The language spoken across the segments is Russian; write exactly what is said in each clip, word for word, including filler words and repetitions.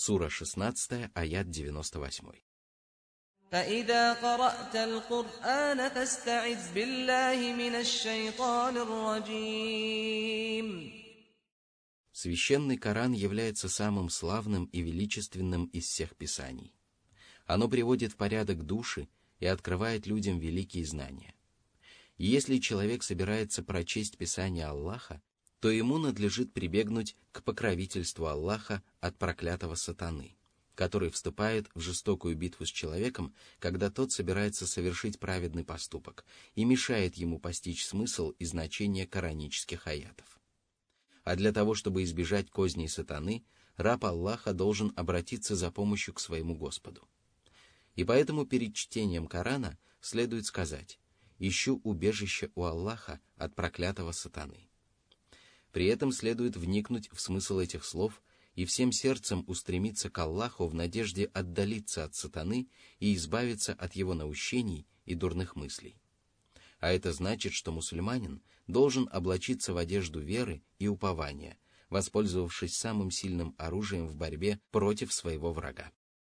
Сура шестнадцатая, аят девяносто восемь. فإذا قرأت القرآن فاستعذ بالله من الشيطان الرجيم. Священный Коран является самым славным и величественным из всех писаний. Оно приводит в порядок души и открывает людям великие знания. И если человек собирается прочесть Писание Аллаха, то ему надлежит прибегнуть к покровительству Аллаха от проклятого сатаны, который вступает в жестокую битву с человеком, когда тот собирается совершить праведный поступок и мешает ему постичь смысл и значение коранических аятов. А для того, чтобы избежать козней сатаны, раб Аллаха должен обратиться за помощью к своему Господу. И поэтому перед чтением Корана следует сказать: «Ищу убежище у Аллаха от проклятого сатаны». При этом следует вникнуть в смысл этих слов и всем сердцем устремиться к Аллаху в надежде отдалиться от сатаны и избавиться от его наущений и дурных мыслей. А это значит, что мусульманин должен облачиться в одежду веры и упования, воспользовавшись самым сильным оружием в борьбе против своего врага.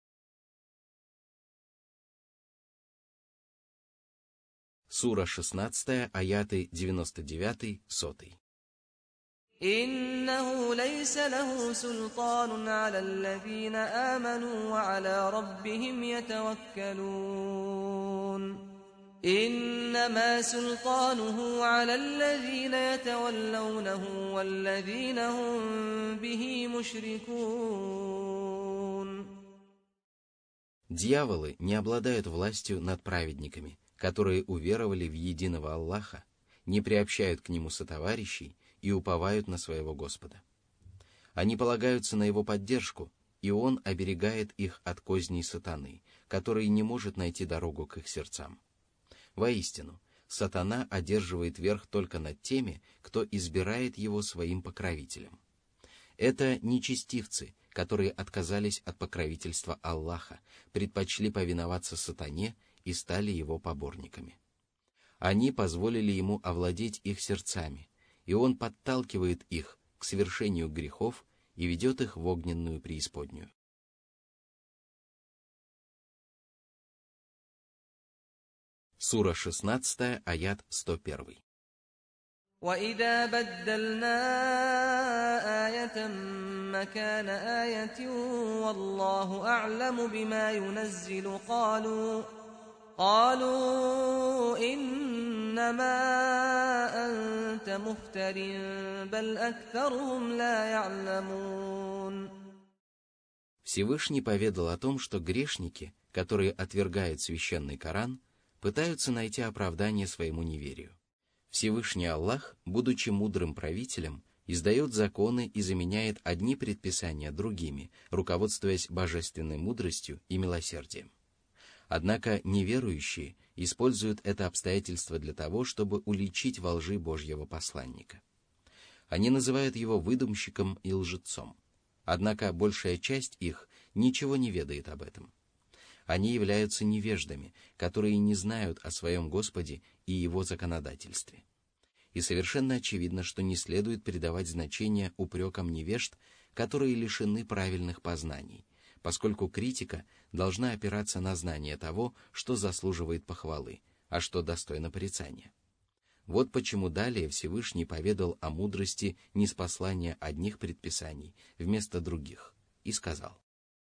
Сура шестнадцатая, аяты девяносто девять, сто. إنه ليس له سلطان على الذين آمنوا وعلى ربهم يتوكلون إنما سلطانه على الذين يتولونه والذين هم به مشركون. Дьяволы не обладают властью над праведниками, которые уверовали в единого Аллаха, не приобщают к нему сотоварищей и уповают на своего Господа. Они полагаются на его поддержку, и он оберегает их от козней сатаны, который не может найти дорогу к их сердцам. Воистину, сатана одерживает верх только над теми, кто избирает его своим покровителем. Это нечестивцы, которые отказались от покровительства Аллаха, предпочли повиноваться сатане и стали его поборниками. Они позволили ему овладеть их сердцами, и он подталкивает их к совершению грехов и ведет их в огненную преисподнюю. Сура шестнадцатая, аят сто один. وَإِذَا بَدَّلْنَا آيَةً مَّكَانَ آيَةٍ وَاللَّهُ أَعْلَمُ بِمَا يُنَزِّلُ قَالُوا قَالُوا إِنَّمَا أَنتَ مُفْتَرٍ بَلْ أَكْثَرُهُمْ لَا يَعْلَمُونَ. Всевышний поведал о том, что грешники, которые отвергают священный Коран, пытаются найти оправдание своему неверию. Всевышний Аллах, будучи мудрым правителем, издает законы и заменяет одни предписания другими, руководствуясь божественной мудростью и милосердием. Однако неверующие используют это обстоятельство для того, чтобы уличить во лжи Божьего посланника. Они называют его выдумщиком и лжецом. Однако большая часть их ничего не ведает об этом. Они являются невеждами, которые не знают о своем Господе и его законодательстве. И совершенно очевидно, что не следует придавать значение упрекам невежд, которые лишены правильных познаний, поскольку критика должна опираться на знание того, что заслуживает похвалы, а что достойно порицания. Вот почему далее Всевышний поведал о мудрости ниспослания одних предписаний вместо других и сказал: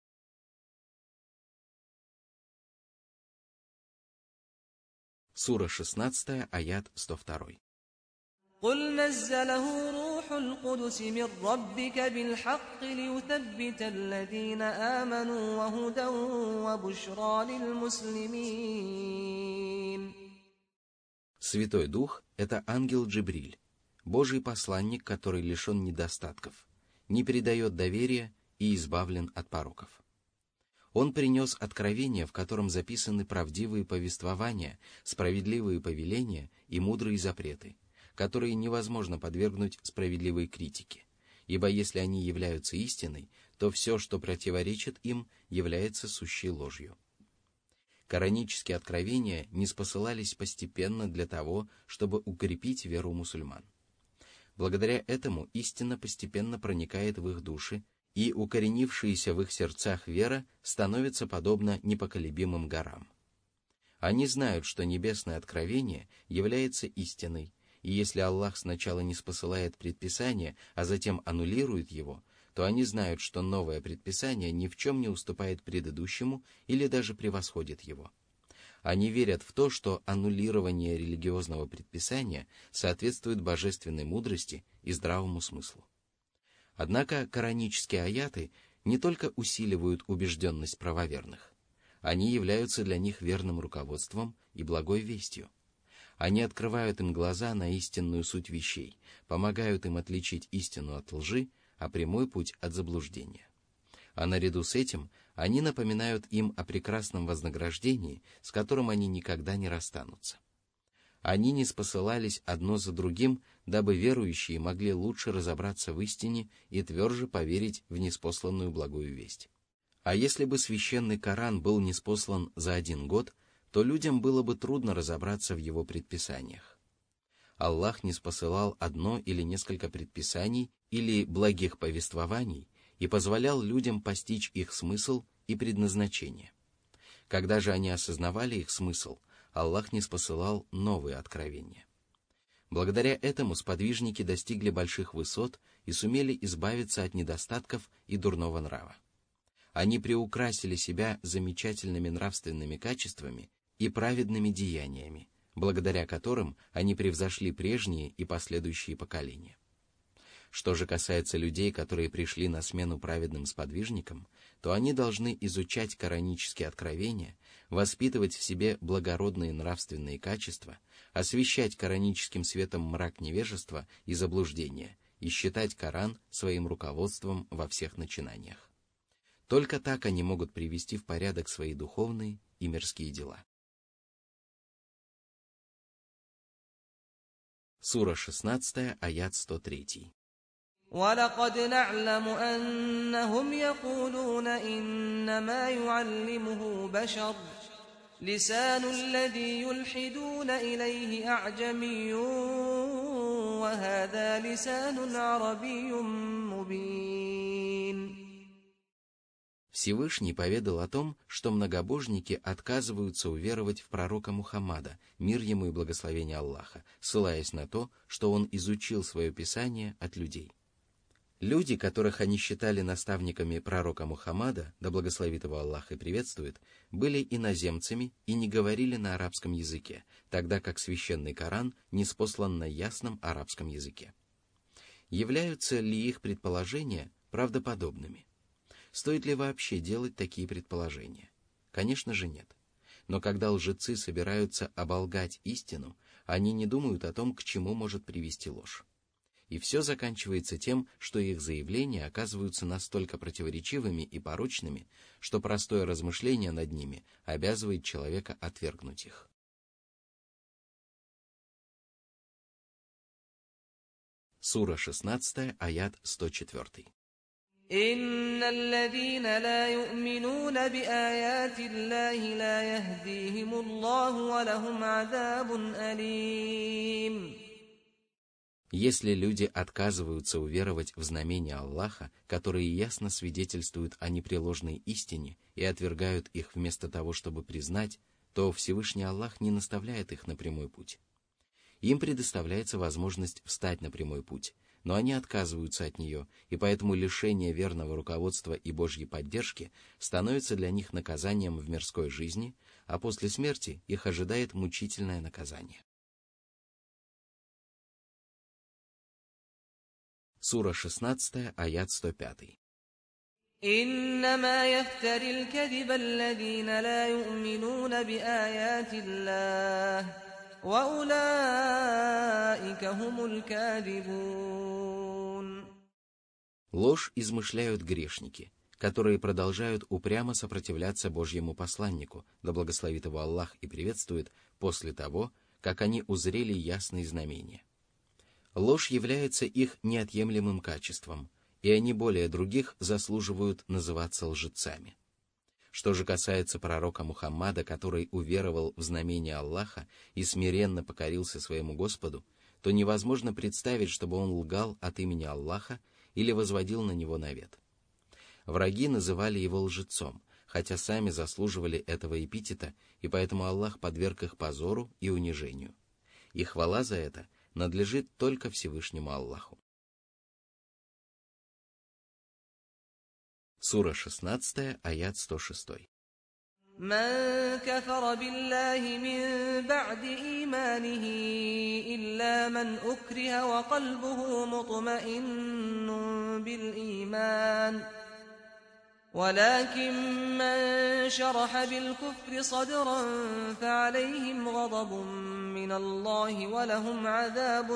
Сура шестнадцатая, аят сто два. قُلْ نَزَّلَهُ رُوحُ الْقُدُسِ مِنْ رَبِّكَ بِالْحَقِّ لِيُثَبِّتَ الَّذِينَ آمَنُوا وَهُدًى وَبُشْرَى لِلْمُسْلِمِينَ. Святой Дух — это ангел Джибриль, Божий посланник, который лишен недостатков, не передает доверия и избавлен от пороков. Он принес откровение, в котором записаны правдивые повествования, справедливые повеления и мудрые запреты, которые невозможно подвергнуть справедливой критике, ибо если они являются истиной, то все, что противоречит им, является сущей ложью. Коранические откровения ниспосылались постепенно для того, чтобы укрепить веру мусульман. Благодаря этому истина постепенно проникает в их души и укоренившаяся в их сердцах вера становится подобна непоколебимым горам. Они знают, что небесное откровение является истиной, и если Аллах сначала не спосылает предписание, а затем аннулирует его, то они знают, что новое предписание ни в чем не уступает предыдущему или даже превосходит его. Они верят в то, что аннулирование религиозного предписания соответствует божественной мудрости и здравому смыслу. Однако коранические аяты не только усиливают убежденность правоверных, они являются для них верным руководством и благой вестью. Они открывают им глаза на истинную суть вещей, помогают им отличить истину от лжи, а прямой путь от заблуждения. А наряду с этим они напоминают им о прекрасном вознаграждении, с которым они никогда не расстанутся. Они ниспосылались одно за другим, дабы верующие могли лучше разобраться в истине и тверже поверить в ниспосланную благую весть. А если бы священный Коран был ниспослан за один год, то людям было бы трудно разобраться в его предписаниях. Аллах ниспосылал одно или несколько предписаний или благих повествований и позволял людям постичь их смысл и предназначение. Когда же они осознавали их смысл, Аллах ниспосылал новые откровения. Благодаря этому сподвижники достигли больших высот и сумели избавиться от недостатков и дурного нрава. Они приукрасили себя замечательными нравственными качествами и праведными деяниями, благодаря которым они превзошли прежние и последующие поколения. Что же касается людей, которые пришли на смену праведным сподвижникам, то они должны изучать коранические откровения, воспитывать в себе благородные нравственные качества, освещать кораническим светом мрак невежества и заблуждения и считать Коран своим руководством во всех начинаниях. Только так они могут привести в порядок свои духовные и мирские дела. Сура шестнадцатая, аят сто три. وَلَقَدْ نَعْلَمُ أَنَّهُمْ يَقُولُونَ إِنَّمَا يُعَلِّمُهُ بَشَرٌ لِسَانُ الَّذِي يُلْحِدُونَ إِلَيْهِ أَعْجَمِيٌّ وَهَذَا لِسَانٌ عَرَبِيٌّ مُبِينٌ. Всевышний поведал о том, что многобожники отказываются уверовать в пророка Мухаммада, мир ему и благословение Аллаха, ссылаясь на то, что он изучил свое писание от людей. Люди, которых они считали наставниками пророка Мухаммада, да благословит его Аллах и приветствует, были иноземцами и не говорили на арабском языке, тогда как священный Коран ниспослан на ясном арабском языке. Являются ли их предположения правдоподобными? Стоит ли вообще делать такие предположения? Конечно же нет. Но когда лжецы собираются оболгать истину, они не думают о том, к чему может привести ложь. И все заканчивается тем, что их заявления оказываются настолько противоречивыми и порочными, что простое размышление над ними обязывает человека отвергнуть их. Сура шестнадцатая, аят сто четыре. إِنَّ الَّذِينَ لَا يُؤْمِنُونَ بِآيَاتِ اللَّهِ لَا يَهْدِيهِمُ اللَّهُ وَلَهُمْ عَذَابٌ أَلِيمٌ. Если люди отказываются уверовать в знамения Аллаха, которые ясно свидетельствуют о непреложной истине, и отвергают их вместо того, чтобы признать, то Всевышний Аллах не наставляет их на прямой путь. Им предоставляется возможность встать на прямой путь, но они отказываются от нее, и поэтому лишение верного руководства и Божьей поддержки становится для них наказанием в мирской жизни, а после смерти их ожидает мучительное наказание. Сура шестнадцатая, аят сто пять. إِنَّمَا يَفْتَرِي الْكَذِبَ الَّذِينَ لَا يُؤْمِنُونَ بِآيَاتِ اللَّهِ وَأُولَٰئِكَ هُمُ الْكَاذِبُونَ. Ложь измышляют грешники, которые продолжают упрямо сопротивляться Божьему посланнику, да благословит его Аллах и приветствует, после того, как они узрели ясные знамения. Ложь является их неотъемлемым качеством, и они более других заслуживают называться лжецами. Что же касается пророка Мухаммада, который уверовал в знамения Аллаха и смиренно покорился своему Господу, то невозможно представить, чтобы он лгал от имени Аллаха или возводил на него навет. Враги называли его лжецом, хотя сами заслуживали этого эпитета, и поэтому Аллах подверг их позору и унижению. И хвала за это надлежит только Всевышнему Аллаху. Сура шестнадцатая, аят сто шесть. من كفر بالله من بعد إيمانه إلا من أكره وقلبه مطمئن بالإيمان ولكن من شرح بالكفر صدرا فعليهم غضب من الله ولهم عذاب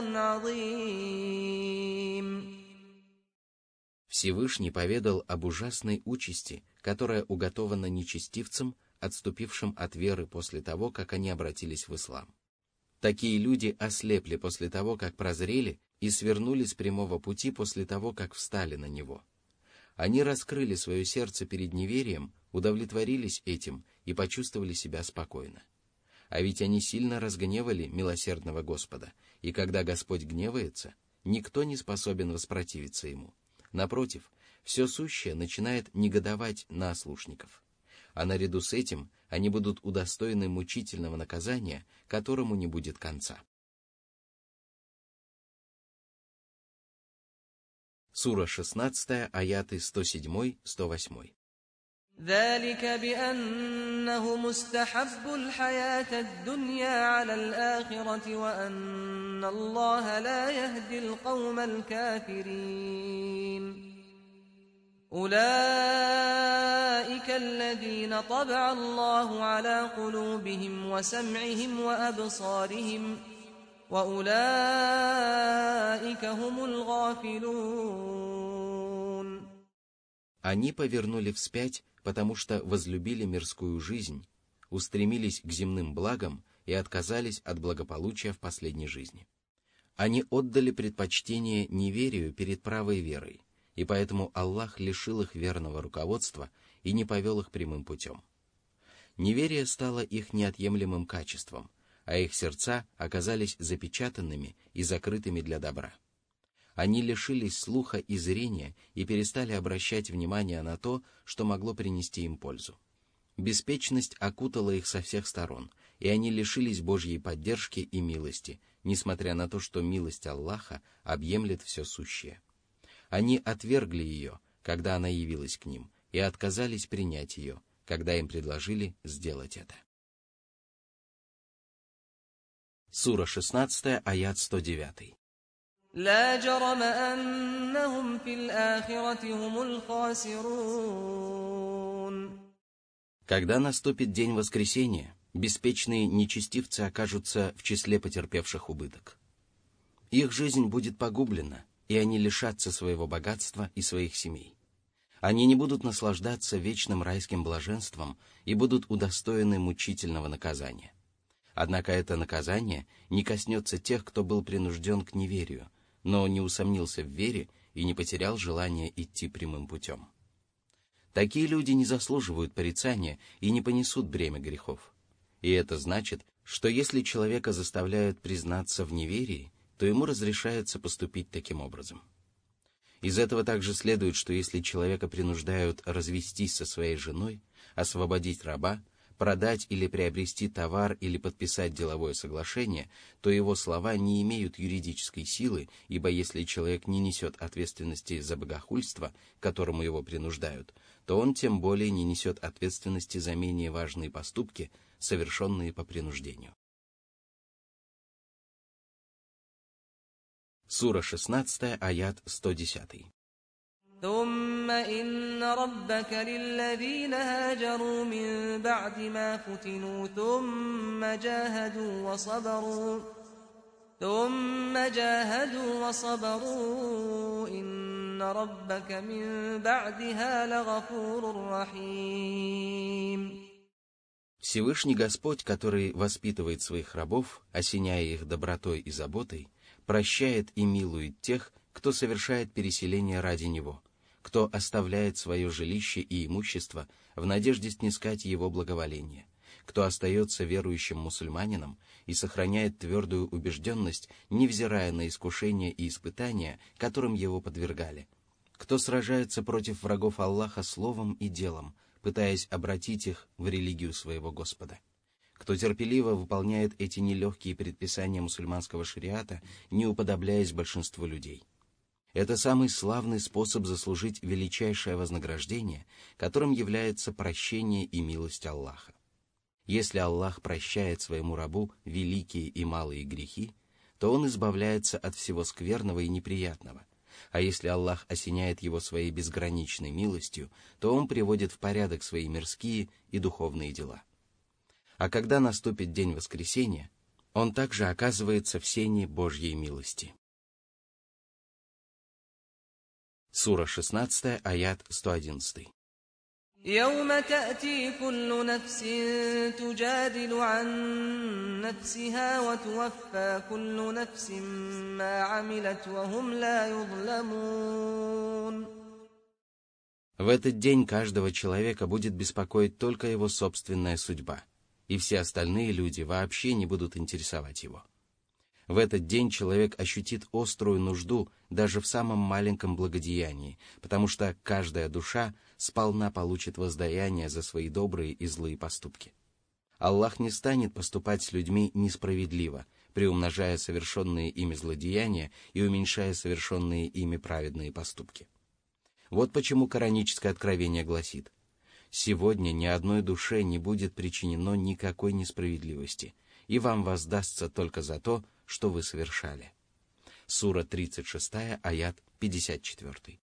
عظيم. Всевышний поведал об ужасной участи, которая уготована нечестивцам, отступившим от веры после того, как они обратились в ислам. Такие люди ослепли после того, как прозрели, и свернули с прямого пути после того, как встали на него. Они раскрыли свое сердце перед неверием, удовлетворились этим и почувствовали себя спокойно. А ведь они сильно разгневали милосердного Господа, и когда Господь гневается, никто не способен воспротивиться ему. Напротив, все сущее начинает негодовать на ослушников. А наряду с этим они будут удостоены мучительного наказания, которому не будет конца. Сура шестнадцатая, аяты сто семь — сто восемь. ذلك بأنهم استحبوا الحياة الدنيا على الآخرة وأن الله لا يهدي القوم الكافرين أولئك الذين طبع الله على قلوبهم وسمعهم وأبصارهم وأولئك هم الغافلون. Они повернули вспять, потому что возлюбили мирскую жизнь, устремились к земным благам и отказались от благополучия в последней жизни. Они отдали предпочтение неверию перед правой верой, и поэтому Аллах лишил их верного руководства и не повел их прямым путем. Неверие стало их неотъемлемым качеством, а их сердца оказались запечатанными и закрытыми для добра. Они лишились слуха и зрения и перестали обращать внимание на то, что могло принести им пользу. Беспечность окутала их со всех сторон, и они лишились Божьей поддержки и милости, несмотря на то, что милость Аллаха объемлет все сущее. Они отвергли ее, когда она явилась к ним, и отказались принять ее, когда им предложили сделать это. Сура шестнадцатая, аят сто девять. لا جرم أنهم في الآخرة هم الخاسرون. Когда наступит день воскресения, беспечные нечестивцы окажутся в числе потерпевших убыток. Их жизнь будет погублена, и они лишатся своего богатства и своих семей. Они не будут наслаждаться вечным райским блаженством и будут удостоены мучительного наказания. Однако это наказание не коснется тех, кто был принужден к неверию, но не усомнился в вере и не потерял желание идти прямым путем. Такие люди не заслуживают порицания и не понесут бремя грехов. И это значит, что если человека заставляют признаться в неверии, то ему разрешается поступить таким образом. Из этого также следует, что если человека принуждают развестись со своей женой, освободить раба, продать или приобрести товар или подписать деловое соглашение, то его слова не имеют юридической силы, ибо если человек не несет ответственности за богохульство, к которому его принуждают, то он тем более не несет ответственности за менее важные поступки, совершенные по принуждению. Сура шестнадцатая, аят сто десять. ثم إن ربك للذين هاجروا من بعد ما فتنوا ثم جاهدوا وصبروا ثم جاهدوا وصبروا إن ربك من بعدها لغفور رحيم. Всевышний Господь, который воспитывает своих рабов, осеняя их добротой и заботой, прощает и милует тех, кто совершает переселение ради Него, кто оставляет свое жилище и имущество в надежде снискать Его благоволение, кто остается верующим мусульманином и сохраняет твердую убежденность, невзирая на искушения и испытания, которым его подвергали, кто сражается против врагов Аллаха словом и делом, пытаясь обратить их в религию своего Господа, кто терпеливо выполняет эти нелегкие предписания мусульманского шариата, не уподобляясь большинству людей. Это самый славный способ заслужить величайшее вознаграждение, которым является прощение и милость Аллаха. Если Аллах прощает своему рабу великие и малые грехи, то он избавляется от всего скверного и неприятного, а если Аллах осеняет его своей безграничной милостью, то он приводит в порядок свои мирские и духовные дела. А когда наступит день воскресения, он также оказывается в сене Божьей милости. Сура шестнадцатая, аят сто одиннадцатый. يوم تأتي كل نفس تجادل عن نفسها وتوفى كل نفس ما عملت وهم لا يظلمون. В этот день каждого человека будет беспокоить только его собственная судьба, и все остальные люди вообще не будут интересовать его. В этот день человек ощутит острую нужду даже в самом маленьком благодеянии, потому что каждая душа сполна получит воздаяние за свои добрые и злые поступки. Аллах не станет поступать с людьми несправедливо, приумножая совершенные ими злодеяния и уменьшая совершенные ими праведные поступки. Вот почему кораническое откровение гласит: «Сегодня ни одной душе не будет причинено никакой несправедливости, и вам воздастся только за то, что вы совершали». Сура тридцать шестая, аят пятьдесят четвёртый.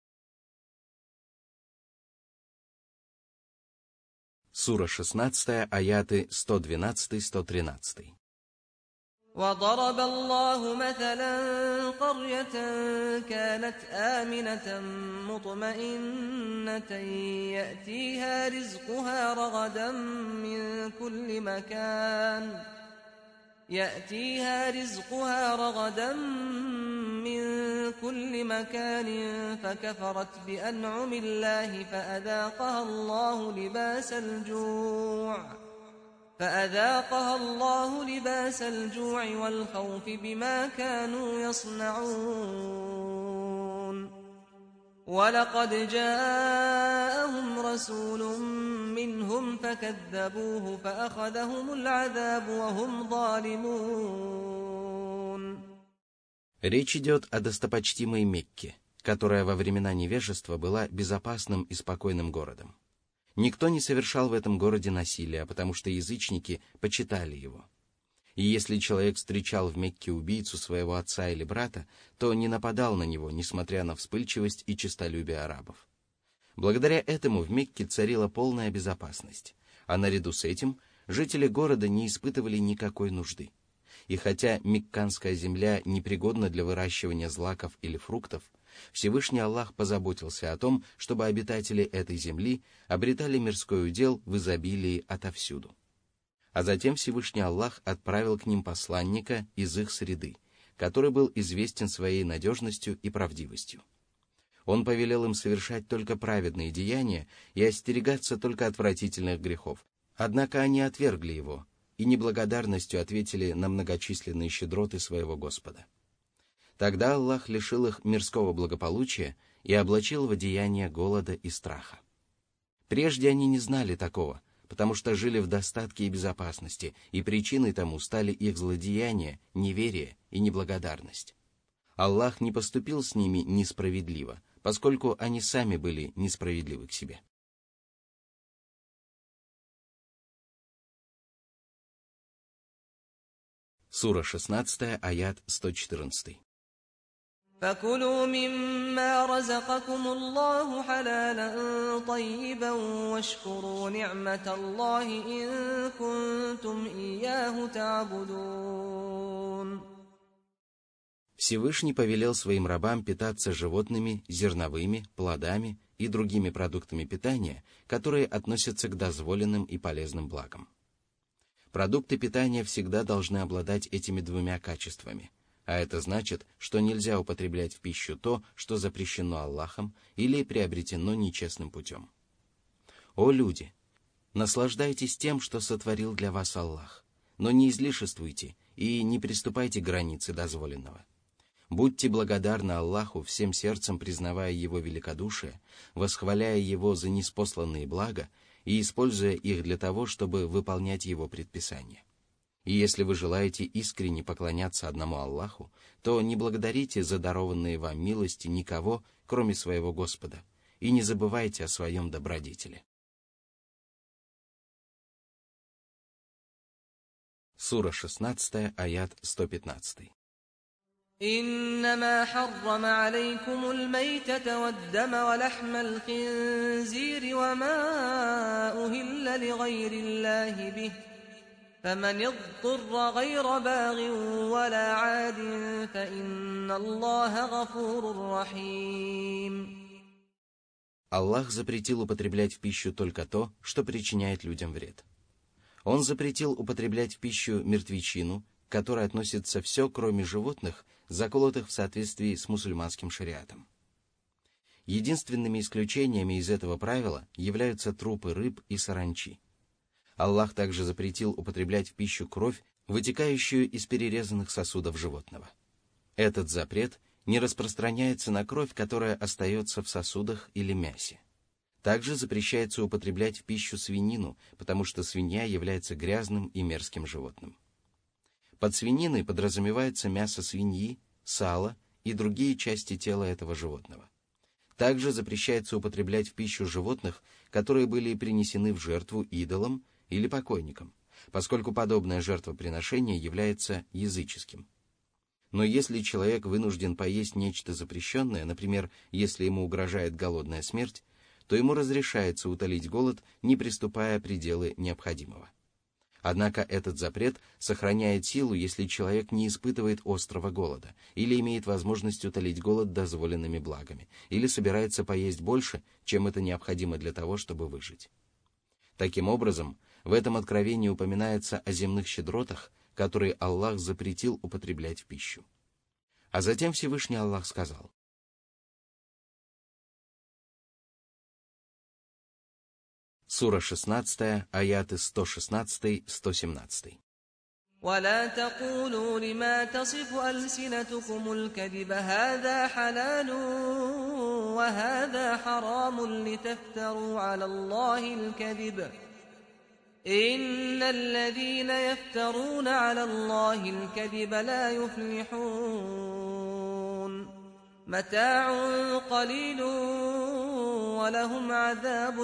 Сура шестнадцатая, аяты сто двенадцатый — сто тринадцатый. وضرب الله مثلا قرية كانت آمنة مطمئنة يأتيها رزقها رغدا من كل مكان يأتيها رزقها رغدا من كل مكان فكفرت بأنعم الله فأذاقها الله لباس الجوع فأذاقها الله لباس الجوع والخوف بما كانوا يصنعون ولقد جاءهم رسول منهم فكذبوه فأخذهم العذاب وهم ظالمون. Речь идет о достопочтимой Мекке, которая во времена невежества была безопасным и спокойным городом. Никто не совершал в этом городе насилия, потому что язычники почитали его. И если человек встречал в Мекке убийцу своего отца или брата, то не нападал на него, несмотря на вспыльчивость и честолюбие арабов. Благодаря этому в Мекке царила полная безопасность, а наряду с этим жители города не испытывали никакой нужды. И хотя мекканская земля непригодна для выращивания злаков или фруктов, Всевышний Аллах позаботился о том, чтобы обитатели этой земли обретали мирской удел в изобилии отовсюду. А затем Всевышний Аллах отправил к ним посланника из их среды, который был известен своей надежностью и правдивостью. Он повелел им совершать только праведные деяния и остерегаться только отвратительных грехов. Однако они отвергли его и неблагодарностью ответили на многочисленные щедроты своего Господа. Тогда Аллах лишил их мирского благополучия и облачил в одеяние голода и страха. Прежде они не знали такого, потому что жили в достатке и безопасности, и причиной тому стали их злодеяния, неверие и неблагодарность. Аллах не поступил с ними несправедливо, поскольку они сами были несправедливы к себе. Сура шестнадцатая, аят сто четырнадцатый. فكلوا مما رزقكم الله حلالا طيبا واشكروا نعمة الله إن كنتم إياه تعبدون. Всевышний повелел своим рабам питаться животными, зерновыми, плодами и другими продуктами питания, которые относятся к дозволенным и полезным благам. Продукты питания всегда должны обладать этими двумя качествами. А это значит, что нельзя употреблять в пищу то, что запрещено Аллахом или приобретено нечестным путем. О люди! Наслаждайтесь тем, что сотворил для вас Аллах, но не излишествуйте и не приступайте к границе дозволенного. Будьте благодарны Аллаху всем сердцем, признавая Его великодушие, восхваляя Его за ниспосланные блага и используя их для того, чтобы выполнять Его предписания. И если вы желаете искренне поклоняться одному Аллаху, то не благодарите за дарованные вам милости никого, кроме своего Господа, и не забывайте о своем добродетеле. Сура шестнадцатая, аят сто пятнадцатый. إنما حرم عليكم الميتة والدم ولحم الخنزير وما أهل لغير الله به فمن اضطر غير باغ ولا عاد فإن الله غفور رحيم. Аллах запретил употреблять в пищу только то, что причиняет людям вред. Он запретил употреблять в пищу мертвечину, к которой относится все, кроме животных, заколотых в соответствии с мусульманским шариатом. Единственными исключениями из этого правила являются трупы рыб и саранчи. Аллах также запретил употреблять в пищу кровь, вытекающую из перерезанных сосудов животного. Этот запрет не распространяется на кровь, которая остается в сосудах или мясе. Также запрещается употреблять в пищу свинину, потому что свинья является грязным и мерзким животным. Под свининой подразумевается мясо свиньи, сало и другие части тела этого животного. Также запрещается употреблять в пищу животных, которые были принесены в жертву идолам или покойникам, поскольку подобное жертвоприношение является языческим. Но если человек вынужден поесть нечто запрещенное, например, если ему угрожает голодная смерть, то ему разрешается утолить голод, не приступая пределы необходимого. Однако этот запрет сохраняет силу, если человек не испытывает острого голода, или имеет возможность утолить голод дозволенными благами, или собирается поесть больше, чем это необходимо для того, чтобы выжить. Таким образом, в этом откровении упоминается о земных щедротах, которые Аллах запретил употреблять в пищу. А затем Всевышний Аллах сказал: Сура шестнадцатая, аяты сто шестнадцатый — сто семнадцатый. ولا تقولوا لما تصف ألسنتكم الكذب هذا حلال وهذا حرام لتفتروا على الله الكذب إن الذين يفترون على الله الكذب لا يفلحون متاع قليل ولهم عذاب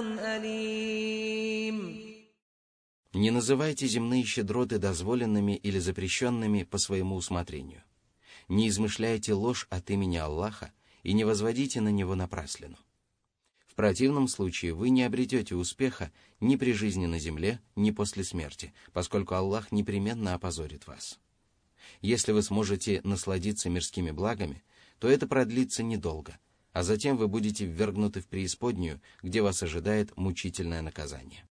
أليم. Не называйте земные щедроты дозволенными или запрещенными по своему усмотрению. Не измышляйте ложь от имени Аллаха и не возводите на него напраслину. В противном случае вы не обретете успеха ни при жизни на земле, ни после смерти, поскольку Аллах непременно опозорит вас. Если вы сможете насладиться мирскими благами, то это продлится недолго, а затем вы будете ввергнуты в преисподнюю, где вас ожидает мучительное наказание.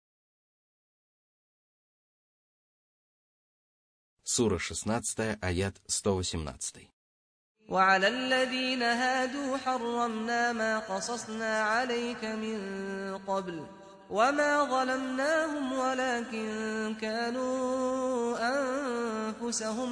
Сура шестнадцатая, аят сто восемнадцатый. وعلى الذين هادوا حرمنا ما قصصنا عليك من قبل وما ظلمناهم ولكن كانوا أنفسهم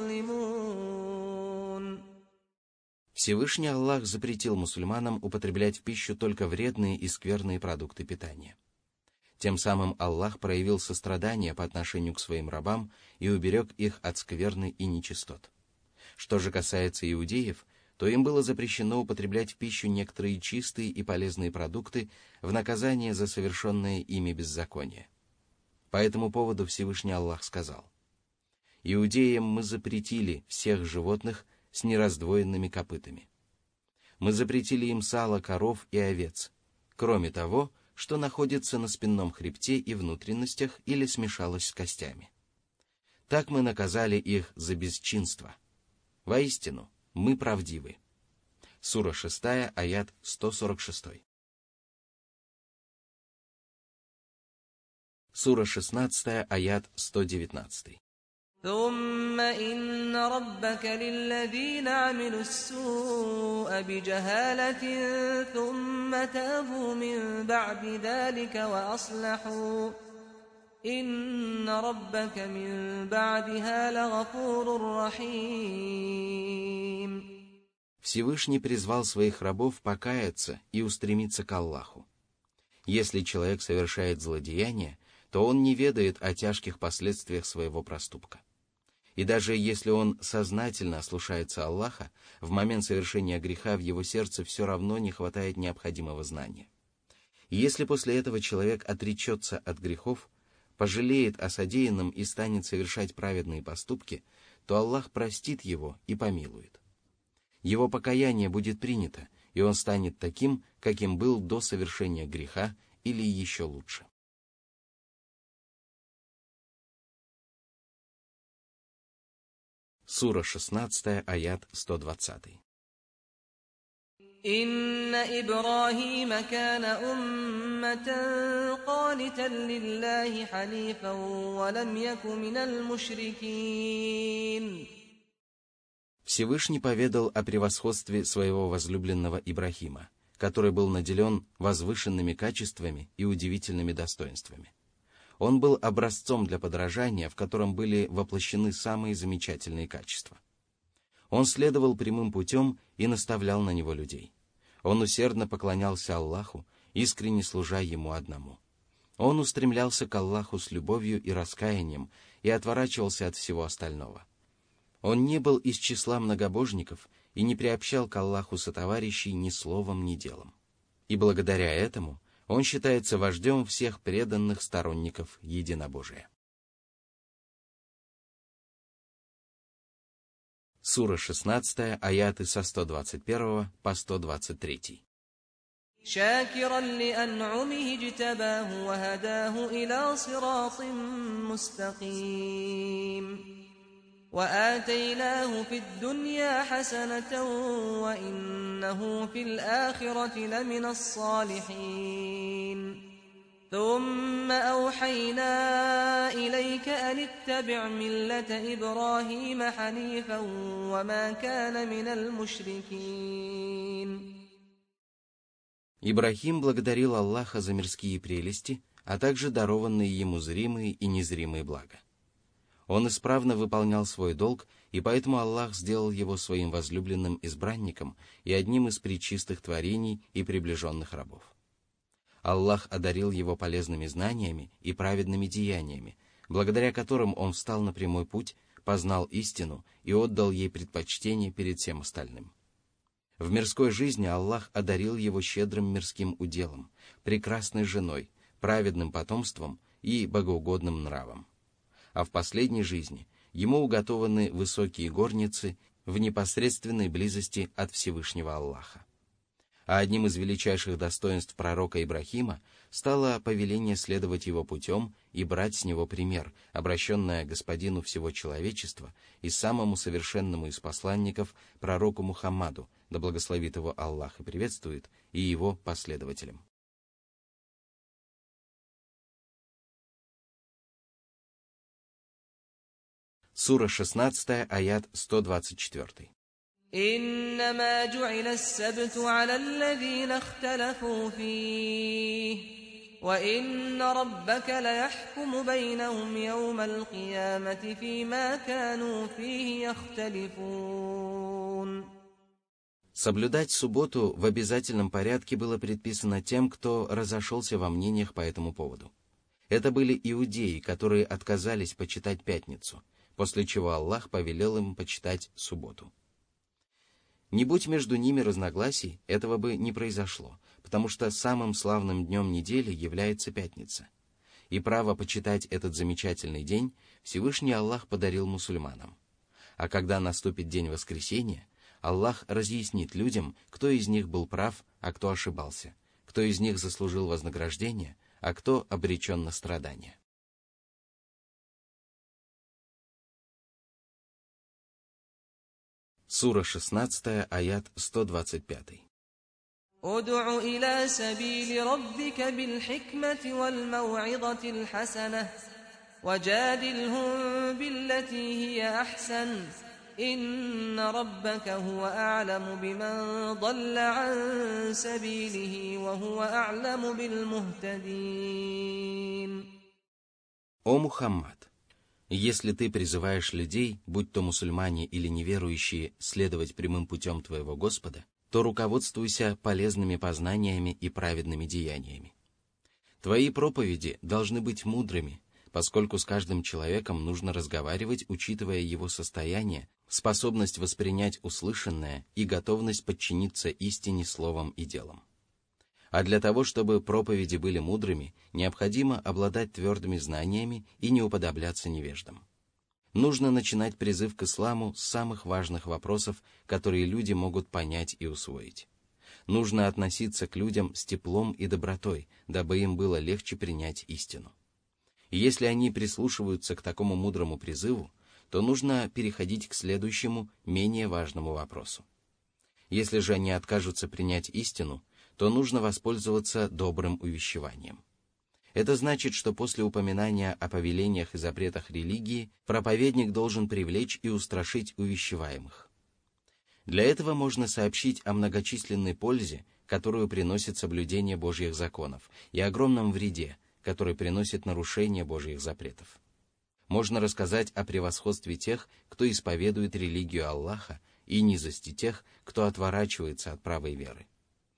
يظلمون. Всевышний Аллах запретил мусульманам употреблять в пищу только вредные и скверные продукты питания. Тем самым Аллах проявил сострадание по отношению к своим рабам и уберег их от скверны и нечистот. Что же касается иудеев, то им было запрещено употреблять в пищу некоторые чистые и полезные продукты в наказание за совершенное ими беззаконие. По этому поводу Всевышний Аллах сказал: «Иудеям мы запретили всех животных с нераздвоенными копытами. Мы запретили им сало коров и овец, кроме того, что находится на спинном хребте и внутренностях или смешалось с костями. Так мы наказали их за бесчинство. Воистину, мы правдивы». Сура шестая, аят сто сорок шесть. Сура шестнадцатая, аят сто девятнадцатый. ثم إن ربك للذين عملوا السوء بجهالة ثم تابوا من بعد ذلك وأصلحوا إن ربك من بعدها لغفور رحيم. Всевышний призвал своих рабов покаяться и устремиться к Аллаху. Если человек совершает злодеяние, то он не ведает о тяжких последствиях своего проступка. И даже если он сознательно ослушается Аллаха, в момент совершения греха в его сердце все равно не хватает необходимого знания. И если после этого человек отречется от грехов, пожалеет о содеянном и станет совершать праведные поступки, то Аллах простит его и помилует. Его покаяние будет принято, и он станет таким, каким был до совершения греха, или еще лучше. Сура шестнадцатая, аят сто двадцатый. إن إبراهيم كان أمة قانتا لله حنيفا ولم يك من المشركين. Всевышний поведал о превосходстве своего возлюбленного Ибрахима, который был наделен возвышенными качествами и удивительными достоинствами. Он был образцом для подражания, в котором были воплощены самые замечательные качества. Он следовал прямым путем и наставлял на него людей. Он усердно поклонялся Аллаху, искренне служа Ему одному. Он устремлялся к Аллаху с любовью и раскаянием и отворачивался от всего остального. Он не был из числа многобожников и не приобщал к Аллаху сотоварищей ни словом, ни делом. И благодаря этому он считается вождем всех преданных сторонников единобожия. Сура шестнадцатая, аяты со сто двадцать первого по сто двадцать третий. شاكرا لأنعمه اجتباه وهداه إلى صراط مستقيم وآتيناه في الدنيا حسنة وإنه في الآخرة لمن الصالحين ثم أوحينا إليك أن اتبع ملة إبراهيم حنيفا وما كان من المشركين. Ибрахим благодарил Аллаха за мирские прелести, а также дарованные ему зримые и незримые блага. Он исправно выполнял свой долг, и поэтому Аллах сделал его своим возлюбленным избранником и одним из пречистых творений и приближенных рабов. Аллах одарил его полезными знаниями и праведными деяниями, благодаря которым он встал на прямой путь, познал истину и отдал ей предпочтение перед всем остальным. В мирской жизни Аллах одарил его щедрым мирским уделом, прекрасной женой, праведным потомством и богоугодным нравом. А в последней жизни ему уготованы высокие горницы в непосредственной близости от Всевышнего Аллаха. А одним из величайших достоинств пророка Ибрахима стало повеление следовать его путем и брать с него пример, обращенное господину всего человечества и самому совершенному из посланников, пророку Мухаммаду, да благословит его Аллах и приветствует, и его последователям. Сура шестнадцатая, аят сто двадцать четыре. إنما جعل السبت على الذين اختلفوا فيه وإن ربك ليحكم بينهم يوم القيامة فيما كانوا فيه يختلفون. Соблюдать субботу в обязательном порядке было предписано тем, кто разошелся во мнениях по этому поводу. Это были иудеи, которые отказались почитать пятницу, после чего Аллах повелел им почитать субботу. Не будь между ними разногласий, этого бы не произошло, потому что самым славным днем недели является пятница. И право почитать этот замечательный день Всевышний Аллах подарил мусульманам. А когда наступит день воскресения, Аллах разъяснит людям, кто из них был прав, а кто ошибался, кто из них заслужил вознаграждение, а кто обречен на страдания. Сура шестнадцатая, аят сто двадцать пять. ادع إلى سبيل ربك بالحكمة والموعظة الحسنة وجادلهم بالتي هي أحسن إن ربك هو أعلم بمن ضل عن سبيله وهو أعلم بالمهتدين. О Мухаммад! Если ты призываешь людей, будь то мусульмане или неверующие, следовать прямым путем твоего Господа, то руководствуйся полезными познаниями и праведными деяниями. Твои проповеди должны быть мудрыми, поскольку с каждым человеком нужно разговаривать, учитывая его состояние, способность воспринять услышанное и готовность подчиниться истине словом и делом. А для того, чтобы проповеди были мудрыми, необходимо обладать твердыми знаниями и не уподобляться невеждам. Нужно начинать призыв к исламу с самых важных вопросов, которые люди могут понять и усвоить. Нужно относиться к людям с теплом и добротой, дабы им было легче принять истину. И если они прислушиваются к такому мудрому призыву, то нужно переходить к следующему, менее важному вопросу. Если же они откажутся принять истину, то нужно воспользоваться добрым увещеванием. Это значит, что после упоминания о повелениях и запретах религии проповедник должен привлечь и устрашить увещеваемых. Для этого можно сообщить о многочисленной пользе, которую приносит соблюдение Божьих законов, и огромном вреде, который приносит нарушение Божьих запретов. Можно рассказать о превосходстве тех, кто исповедует религию Аллаха, и низости тех, кто отворачивается от правой веры.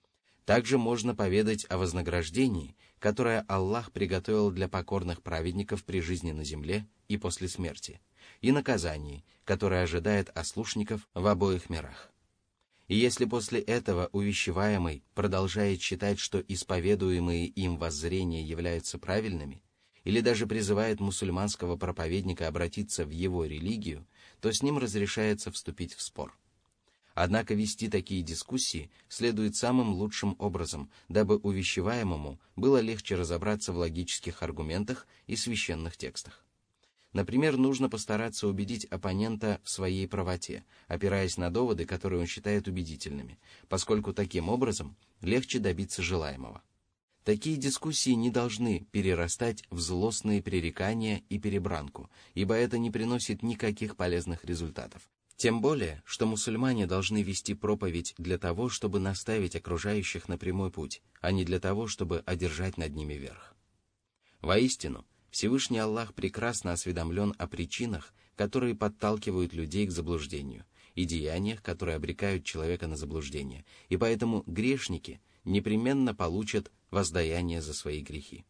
Также можно поведать о вознаграждении, которое Аллах приготовил для покорных праведников при жизни на земле и после смерти, и наказании, которое ожидает ослушников в обоих мирах. И если после этого увещеваемый продолжает считать, что исповедуемые им воззрения являются правильными, или даже призывает мусульманского проповедника обратиться в его религию, то с ним разрешается вступить в спор. Однако вести такие дискуссии следует самым лучшим образом, дабы увещеваемому было легче разобраться в логических аргументах и священных текстах. Например, нужно постараться убедить оппонента в своей правоте, опираясь на доводы, которые он считает убедительными, поскольку таким образом легче добиться желаемого. Такие дискуссии не должны перерастать в злостные пререкания и перебранку, ибо это не приносит никаких полезных результатов. Тем более, что мусульмане должны вести проповедь для того, чтобы наставить окружающих на прямой путь, а не для того, чтобы одержать над ними верх. Воистину, Всевышний Аллах прекрасно осведомлен о причинах, которые подталкивают людей к заблуждению, и деяниях, которые обрекают человека на заблуждение, и поэтому грешники непременно получат воздаяние за свои грехи.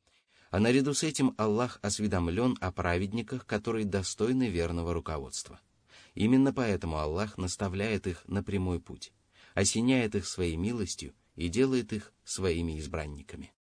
А наряду с этим Аллах осведомлен о праведниках, которые достойны верного руководства. Именно поэтому Аллах наставляет их на прямой путь, осеняет их своей милостью и делает их своими избранниками.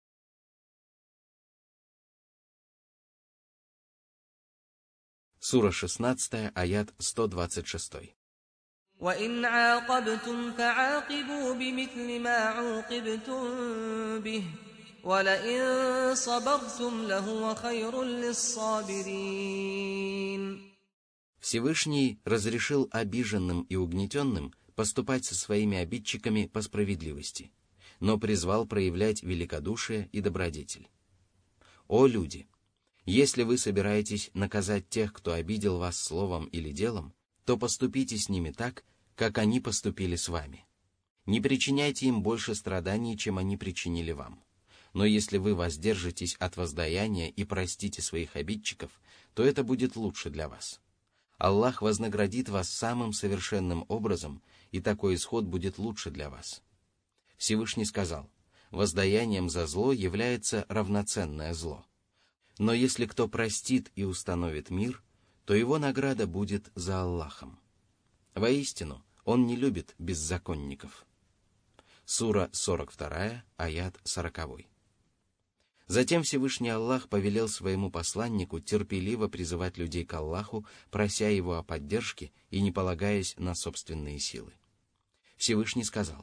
Сура шестнадцатая, аят сто двадцать шесть. وَإِنْ عَاقَبْتُمْ فَعَاقِبُوا بِمِثْلِ مَا عُوقِبْتُمْ بِهِ وَلَئِنْ صَبَرْتُمْ لَهُوَ خَيْرٌ لِلصَّابِرِينَ. Всевышний разрешил обиженным и угнетенным поступать со своими обидчиками по справедливости, но призвал проявлять великодушие и добродетель. О люди! Если вы собираетесь наказать тех, кто обидел вас словом или делом, то поступите с ними так, как они поступили с вами. Не причиняйте им больше страданий, чем они причинили вам. Но если вы воздержитесь от воздаяния и простите своих обидчиков, то это будет лучше для вас. Аллах вознаградит вас самым совершенным образом, и такой исход будет лучше для вас. Всевышний сказал: воздаянием за зло является равноценное зло. Но если кто простит и установит мир, то его награда будет за Аллахом. Воистину, Он не любит беззаконников. Сура сорок два, аят сорок. Затем Всевышний Аллах повелел своему посланнику терпеливо призывать людей к Аллаху, прося его о поддержке и не полагаясь на собственные силы. Всевышний сказал.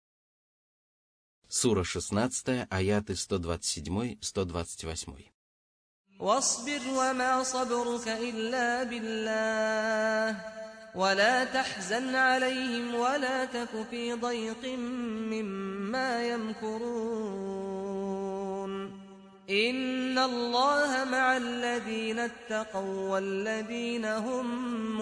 Сура шестнадцатая, аяты сто двадцать семь - сто двадцать восемь. واصبر وما صبرك إلا بالله ولا تحزن عليهم ولا تك في ضيق مما يمكرون إن الله مع الذين اتقوا والذين هم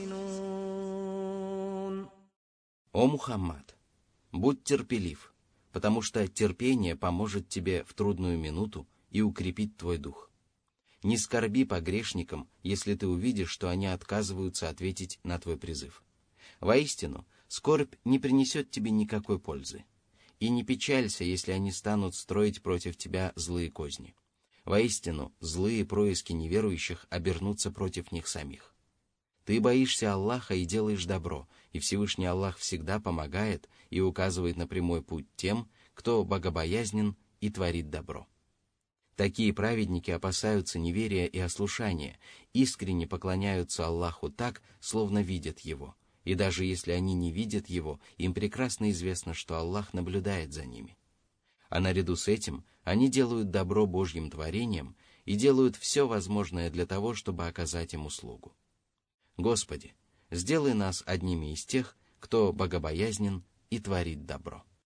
محسنون. О Мухаммад, будь терпелив, потому что терпение поможет тебе в трудную минуту и укрепит твой дух. Не скорби по грешникам, если ты увидишь, что они отказываются ответить на твой призыв. Воистину, скорбь не принесет тебе никакой пользы. И не печалься, если они станут строить против тебя злые козни. Воистину, злые происки неверующих обернутся против них самих. Ты боишься Аллаха и делаешь добро, и Всевышний Аллах всегда помогает и указывает на прямой путь тем, кто богобоязнен и творит добро. Такие праведники опасаются неверия и ослушания, искренне поклоняются Аллаху так, словно видят Его, и даже если они не видят Его, им прекрасно известно, что Аллах наблюдает за ними. А наряду с этим они делают добро Божьим творениям и делают все возможное для того, чтобы оказать им услугу. Господи, сделай нас одними из тех, кто богобоязнен и творит добро.